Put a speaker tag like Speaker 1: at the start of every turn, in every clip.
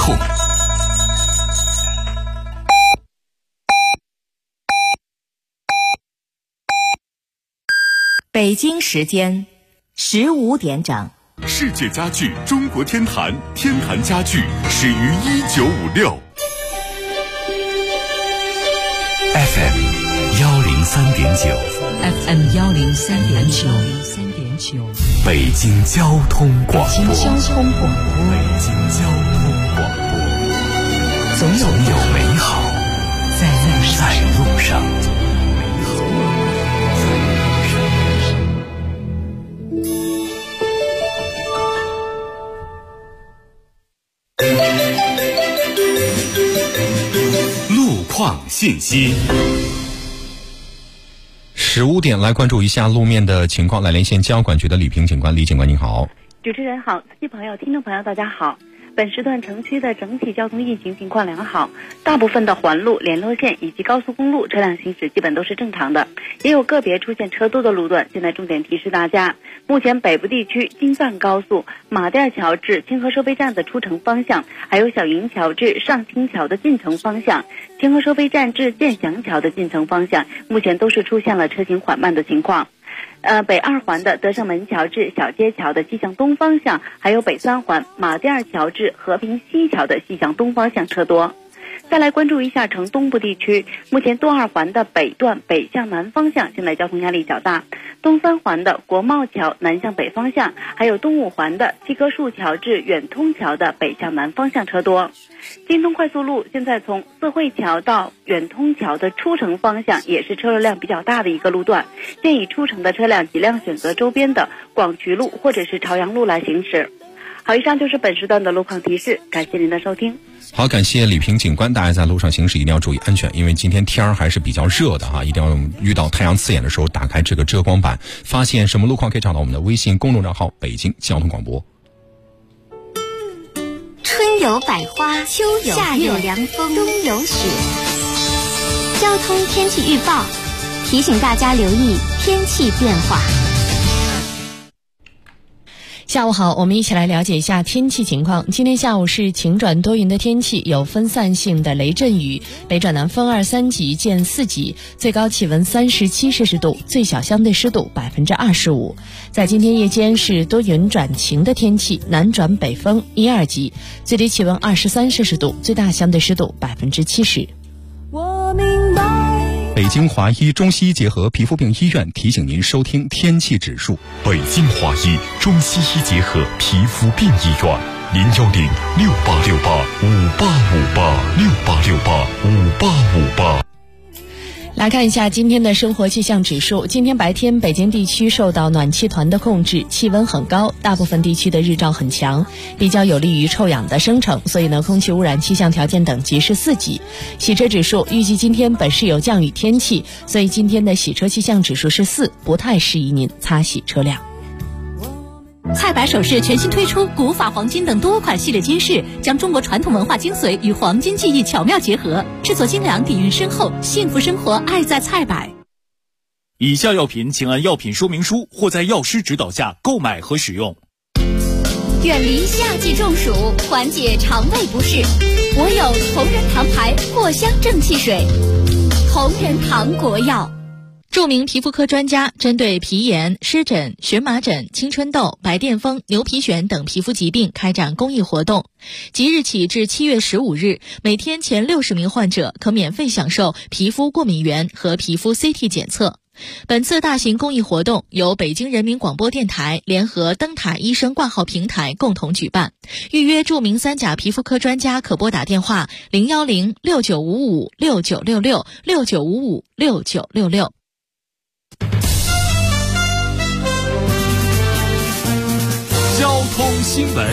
Speaker 1: 控。
Speaker 2: 北京时间15点整。
Speaker 1: 世界家具中国天坛，天坛家具始于1956。FM 103.9，FM
Speaker 3: 103.9，
Speaker 1: 北京交通广播，
Speaker 3: 北京交通广播，总有美好在路上。
Speaker 1: 路况信息。
Speaker 4: 15点来关注一下路面的情况，来连线交管局的李平警官。李警官您好。
Speaker 5: 主持人好，司机朋友、听众朋友大家好。本时段城区的整体交通运行情况良好，大部分的环路、联络线以及高速公路车辆行驶基本都是正常的，也有个别出现车多的路段。现在重点提示大家，目前北部地区京藏高速马甸桥至清河收费站的出城方向，还有小营桥至上清桥的进城方向，清河收费站至建祥桥的进城方向，目前都是出现了车行缓慢的情况。北二环的德胜门桥至小街桥的西向东方向，还有北三环马甸桥至和平西桥的西向东方向车多。再来关注一下城东部地区，目前东二环的北段北向南方向现在交通压力较大，东三环的国贸桥南向北方向，还有东五环的七棵树桥至远通桥的北向南方向车多。京通快速路现在从四惠桥到远通桥的出城方向也是车流量比较大的一个路段，建议出城的车辆尽量选择周边的广渠路或者是朝阳路来行驶。好，以上就是本时段的路况提示，感谢您的收听。
Speaker 4: 好，感谢李平警官。大家在路上行驶一定要注意安全，因为今天天还是比较热的一定要遇到太阳刺眼的时候打开这个遮光板。发现什么路况可以找到我们的微信公众账号北京交通广播。
Speaker 6: 春有百花，秋有夏有凉风，冬有雪。交通天气预报提醒大家留意天气变化。
Speaker 3: 下午好，我们一起来了解一下天气情况。今天下午是晴转多云的天气，有分散性的雷阵雨，北转南风2、3级见4级，最高气温37摄氏度，最小相对湿度25%。在今天夜间是多云转晴的天气，南转北风1、2级，最低气温23摄氏度，最大相对湿度70%。
Speaker 7: 我明白。
Speaker 4: 北京华医中西医结合皮肤病医院提醒您收听天气指数。
Speaker 1: 北京华医中西医结合皮肤病医院，0106868585868，685858。
Speaker 3: 来看一下今天的生活气象指数。今天白天北京地区受到暖气团的控制，气温很高，大部分地区的日照很强，比较有利于臭氧的生成，所以呢，空气污染气象条件等级是4级。洗车指数预计今天本市有降雨天气，所以今天的洗车气象指数是4，不太适宜您擦洗车辆。
Speaker 8: 菜百首饰全新推出古法黄金等多款系列金饰，将中国传统文化精髓与黄金技艺巧妙结合，制作精良，底蕴深厚，幸福生活爱在菜百。
Speaker 9: 以下药品请按药品说明书或在药师指导下购买和使用。
Speaker 6: 远离夏季中暑，缓解肠胃不适，我有同仁堂牌藿香正气水。同仁堂国药。
Speaker 8: 著名皮肤科专家针对皮炎、湿疹、荨麻疹、青春痘、白癜风、牛皮癣等皮肤疾病开展公益活动。即日起至7月15日，每天前60名患者可免费享受皮肤过敏原和皮肤 CT 检测。本次大型公益活动由北京人民广播电台联合灯塔医生挂号平台共同举办。预约著名3甲皮肤科专家可拨打电话0106955696669556966。
Speaker 1: 交通新闻。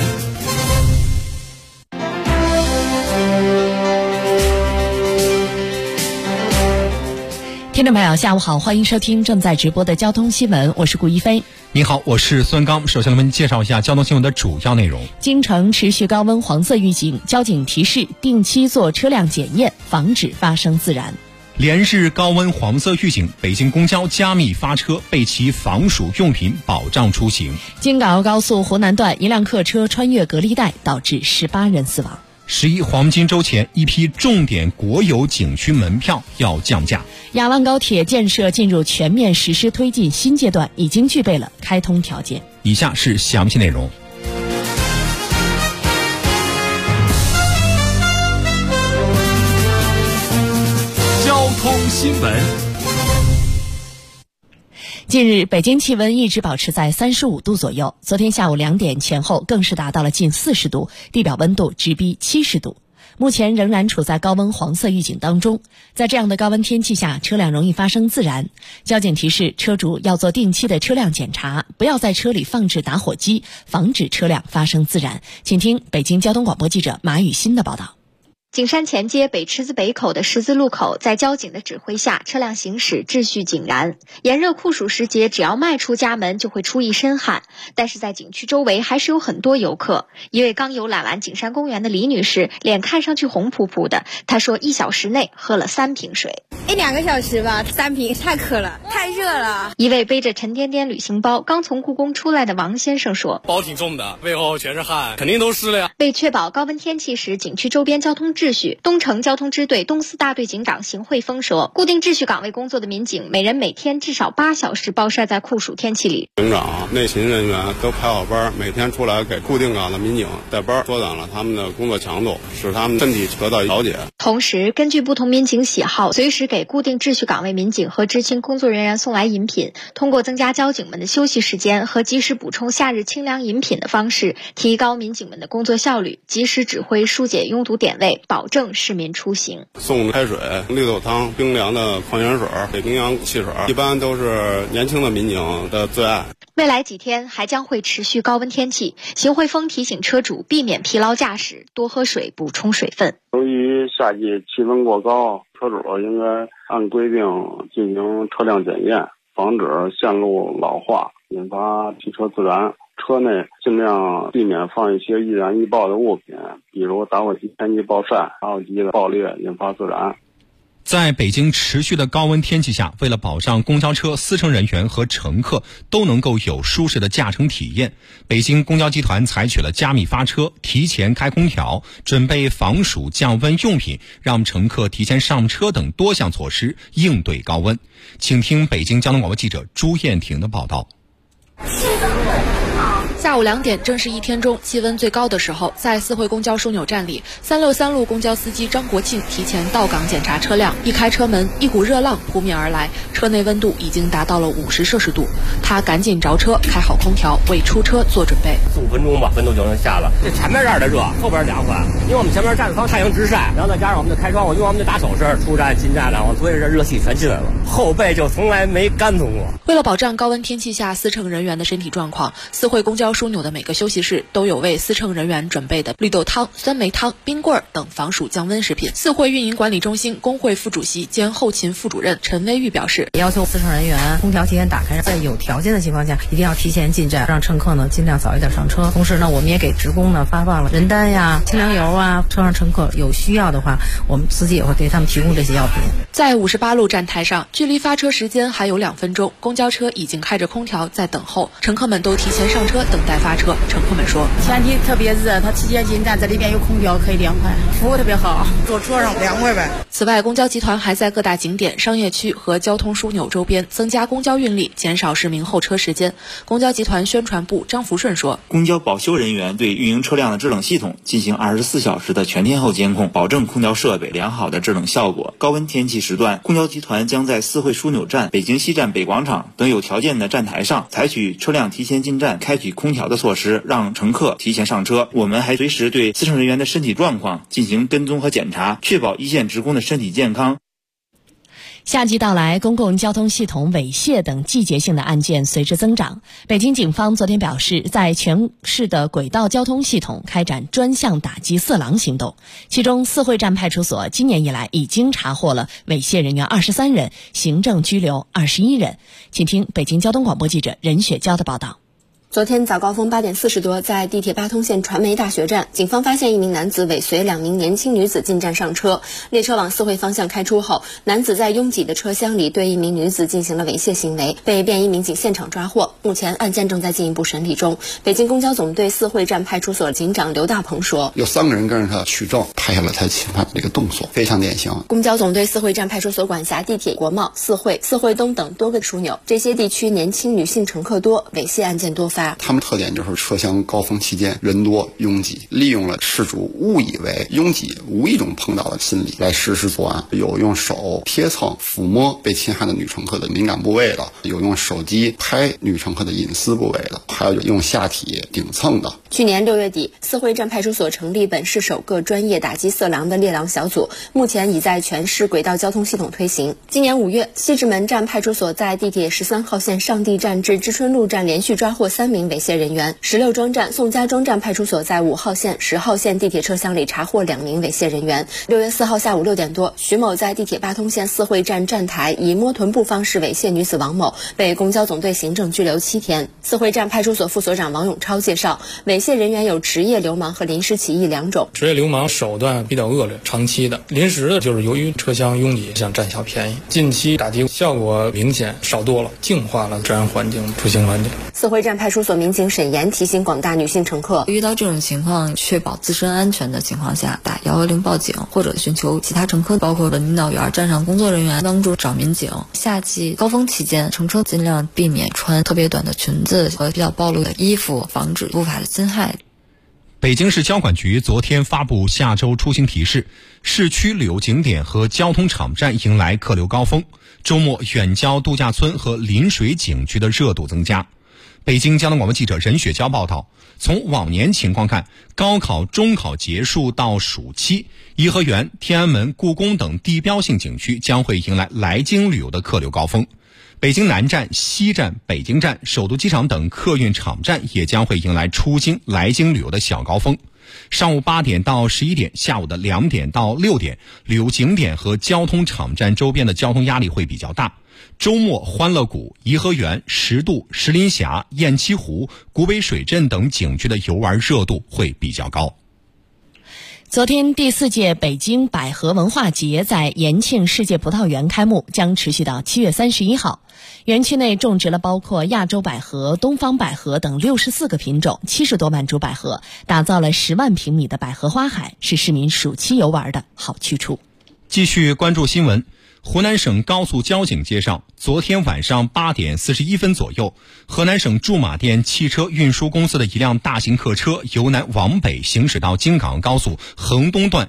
Speaker 3: 听众朋友下午好，欢迎收听正在直播的交通新闻，我是顾一飞。
Speaker 4: 你好，我是孙刚。首先我们介绍一下交通新闻的主要内容。
Speaker 3: 京城持续高温黄色预警，交警提示定期做车辆检验，防止发生自燃。
Speaker 4: 连日高温黄色预警，北京公交加密发车，备齐防暑用品保障出行。
Speaker 3: 京港澳高速湖南段一辆客车穿越隔离带，导致18人死亡。
Speaker 4: 11黄金周前，一批重点国有景区门票要降价。
Speaker 3: 雅万高铁建设进入全面实施推进新阶段，已经具备了开通条件。
Speaker 4: 以下是详细内容。
Speaker 9: 交通新闻。
Speaker 3: 近日，北京气温一直保持在35度左右，昨天下午2点前后更是达到了近40度，地表温度直逼70度。目前仍然处在高温黄色预警当中。在这样的高温天气下，车辆容易发生自燃。交警提示车主要做定期的车辆检查，不要在车里放置打火机，防止车辆发生自燃。请听北京交通广播记者马雨欣的报道。
Speaker 10: 景山前街北池子北口的十字路口，在交警的指挥下，车辆行驶秩序井然。炎热酷暑时节，只要迈出家门就会出一身汗，但是在景区周围还是有很多游客。一位刚游览完景山公园的李女士，脸看上去红扑扑的，她说1小时内喝了3瓶水。
Speaker 11: 1-2个小时吧，3瓶太渴了，太热了。
Speaker 10: 一位背着沉甸甸旅行包刚从故宫出来的王先生说，
Speaker 12: 包挺重的，背后全是汗，肯定都湿了呀。
Speaker 10: 为确保高温天气时景区周边交通秩序，东城交通支队东四大队警长邢慧峰说，固定秩序岗位工作的民警每人每天至少8小时暴晒在酷暑天气里。
Speaker 13: 警长、内勤人员都排好班，每天出来给固定岗的民警带班，缩短了他们的工作强度，使他们身体得到调节。
Speaker 10: 同时，根据不同民警喜好，随时给固定秩序岗位民警和知青工作人员送来饮品，通过增加交警们的休息时间和及时补充夏日清凉饮品的方式，提高民警们的工作效率，及时指挥疏解拥堵点位，保证市民出行。
Speaker 13: 送开水、绿豆汤、冰凉的矿泉水、北冰洋汽水，一般都是年轻的民警的最爱。
Speaker 10: 未来几天还将会持续高温天气，邢慧峰提醒车主避免疲劳驾驶，多喝水，补充水分。
Speaker 14: 由于夏季气温过高，车主应该按规定进行车辆检验，防止线路老化引发汽车自燃。车内尽量避免放一些易燃易爆的物品，比如打火机天气暴晒、打火机的爆裂引发自燃。
Speaker 4: 在北京持续的高温天气下，为了保障公交车司乘人员和乘客都能够有舒适的驾乘体验，北京公交集团采取了加密发车、提前开空调、准备防暑降温用品，让乘客提前上车等多项措施应对高温。请听北京交通广播记者朱艳婷的报道。
Speaker 15: 下午2点，正是一天中气温最高的时候，在四惠公交枢纽站里，363路公交司机张国庆提前到岗检查车辆，一开车门，一股热浪扑面而来，车内温度已经达到了50摄氏度。他赶紧着车，开好空调，为出车做准备。
Speaker 16: 4-5分钟吧，温度就能下了。这前面这儿的热，后边凉快，因为我们前面站着靠太阳直晒，然后再加上我们的开窗户，因为我们的打手势，出站进站，然后所以这热气全进来了，后背就从来没干透过。
Speaker 15: 为了保障高温天气下司乘人员的身体状况，四惠公交枢纽的每个休息室都有为司乘人员准备的绿豆汤、酸梅汤、冰棍等防暑降温食品。四惠运营管理中心工会副主席兼后勤副主任陈威玉表示，
Speaker 17: 要求司乘人员空调提前打开，在有条件的情况下一定要提前进站，让乘客呢尽量早一点上车。同时呢，我们也给职工呢发放了人丹呀、清凉油啊，车上乘客有需要的话，我们司机也会给他们提供这些药品。
Speaker 15: 在58路站台上，距离发车时间还有2分钟，公交车已经开着空调在等候，乘客们都提前上车等待发车。乘客们说，
Speaker 11: 天气特别热，他提前进站，这里边有空调可以凉快，服务特别好，坐车上凉快呗。
Speaker 15: 此外，公交集团还在各大景点、商业区和交通枢纽周边增加公交运力，减少市民候车时间。公交集团宣传部张福顺说，
Speaker 18: 公交保修人员对运营车辆的制冷系统进行24小时的全天候监控，保证空调设备良好的制冷效果。高温天气时段，公交集团将在四惠枢纽站、北京西站北广场等有条件的站台上采取车辆提前进站、开启空调的措施，让乘客提前上车。我们还随时对司乘人员的身体状况进行跟踪和检查，确保一线职工的身体健康。
Speaker 3: 夏季到来，公共交通系统猥亵等季节性的案件随之增长。北京警方昨天表示，在全市的轨道交通系统开展专项打击色狼行动，其中四惠站派出所今年以来已经查获了猥亵人员23人，行政拘留21人。请听北京交通广播记者任雪娇的报道。
Speaker 19: 昨天早高峰8点40多，在地铁八通线传媒大学站，警方发现一名男子尾随2名年轻女子进站上车，列车往四惠方向开出后，男子在拥挤的车厢里对一名女子进行了猥亵行为，被便衣民警现场抓获。目前案件正在进一步审理中。北京公交总队四惠站派出所警长刘大鹏说：“
Speaker 20: 有3个人跟着他取证，拍下了他侵犯的这个动作，非常典型。”
Speaker 19: 公交总队四惠站派出所管辖地铁国贸、四惠东等多个枢纽，这些地区年轻女性乘客多，猥亵案件多发。
Speaker 20: 他们特点就是车厢高峰期间人多拥挤，利用了事主误以为拥挤无意中碰到的心理来实施作案，有用手贴蹭抚摸被侵害的女乘客的敏感部位的，有用手机拍女乘客的隐私部位的，还有用下体顶蹭的。
Speaker 19: 去年6月底，四惠站派出所成立本市首个专业打击色狼的猎狼小组，目前已在全市轨道交通系统推行。今年5月，西直门站派出所在地铁13号线上地站至知春路站连续抓获3名猥亵人员。16庄站、宋家庄站派出所在5号线、10号线地铁车厢里查获2名猥亵人员。6月4号下午6点多，徐某在地铁八通线四惠站站台以摸臀部方式猥亵女子王某，被公交总队行政拘留7天。四惠站派出所副所长王永超介绍，猥亵人员有职业流氓和临时起意2种。
Speaker 21: 职业流氓手段比较恶劣，长期的；临时的就是由于车厢拥挤想占小便宜。近期打击效果明显少多了，净化了治安环境、出行环境。
Speaker 19: 四惠站派出所民警沈岩提醒广大女性乘客，
Speaker 22: 遇到这种情况，确保自身安全的情况下，打110报警，或者寻求其他乘客，包括领导员、站上工作人员帮助找民警。夏季高峰期间，乘车尽量避免穿特别短的裙子和比较暴露的衣服，防止不法的侵害。
Speaker 4: 北京市交管局昨天发布下周出行提示，市区旅游景点和交通场站迎来客流高峰，周末远郊度假村和临水景区的热度增加。北京交通广播记者任雪娇报道，从往年情况看，高考、中考结束到暑期，颐和园、天安门、故宫等地标性景区将会迎来来京旅游的客流高峰。北京南站、西站、北京站、首都机场等客运场站也将会迎来出京、来京旅游的小高峰。上午8点到11点，下午的2点到6点，旅游景点和交通场站周边的交通压力会比较大。周末欢乐谷、颐和园、10渡、石林峡、雁栖湖、古北水镇等景区的游玩热度会比较高。
Speaker 3: 昨天第4届北京百合文化节在延庆世界葡萄园开幕，将持续到7月31号。园区内种植了包括亚洲百合、东方百合等64个品种，70多万株百合，打造了10万平米的百合花海，是市民暑期游玩的好去处。
Speaker 4: 继续关注新闻。湖南省高速交警介绍，昨天晚上8点41分左右，河南省驻马店汽车运输公司的一辆大型客车由南往北行驶到京港高速衡东段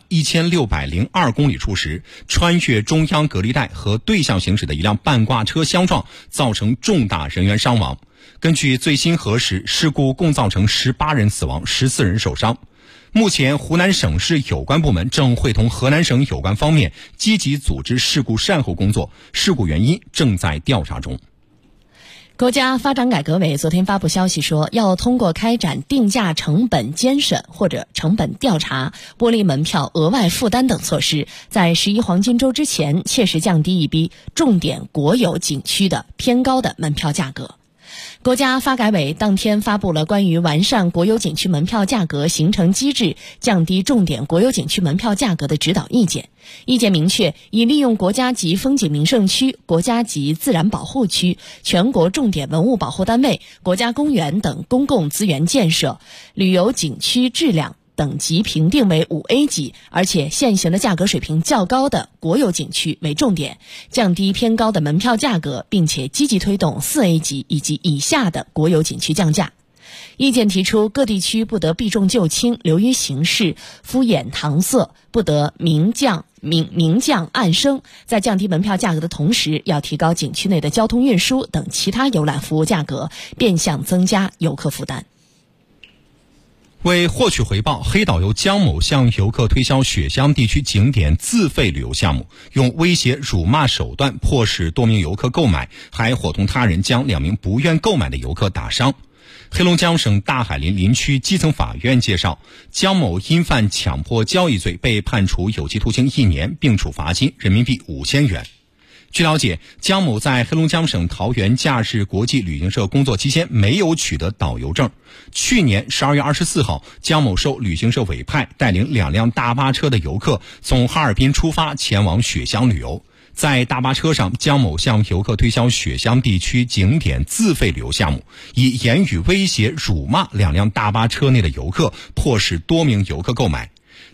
Speaker 4: 1602公里处时，穿越中央隔离带和对向行驶的一辆半挂车相撞，造成重大人员伤亡。根据最新核实，事故共造成18人死亡，14人受伤。目前湖南省市有关部门正会同河南省有关方面积极组织事故善后工作，事故原因正在调查中。
Speaker 3: 国家发展改革委昨天发布消息说，要通过开展定价成本监审或者成本调查、剥离门票额外负担等措施，在11黄金周之前切实降低一批重点国有景区的偏高的门票价格。国家发改委当天发布了关于完善国有景区门票价格形成机制、降低重点国有景区门票价格的指导意见。意见明确，以利用国家级风景名胜区、国家级自然保护区、全国重点文物保护单位、国家公园等公共资源建设，旅游景区质量等级评定为5A 级，而且现行的价格水平较高的国有景区为重点，降低偏高的门票价格，并且积极推动4A 级以及以下的国有景区降价。意见提出，各地区不得避重就轻、流于形式、敷衍搪塞，不得明降暗升。在降低门票价格的同时，要提高景区内的交通运输等其他游览服务价格，变相增加游客负担。
Speaker 4: 为获取回报，黑导游江某向游客推销雪乡地区景点自费旅游项目，用威胁辱骂手段迫使多名游客购买，还伙同他人将2名不愿购买的游客打伤。黑龙江省大海林林区基层法院介绍，江某因犯强迫交易罪被判处有期徒刑1年，并处罚金人民币5000元。 据了解，姜某在黑龙江省桃园假日国际旅行社工作期间没有取得导游证。去年12月24号，姜某受旅行社委派，带领2辆大巴车的游客从哈尔滨出发前往雪乡旅游。在大巴车上，姜某向游客推销雪乡地区景点自费旅游项目，以言语威胁、辱骂2辆大巴车内的游客，迫使多名游客购买。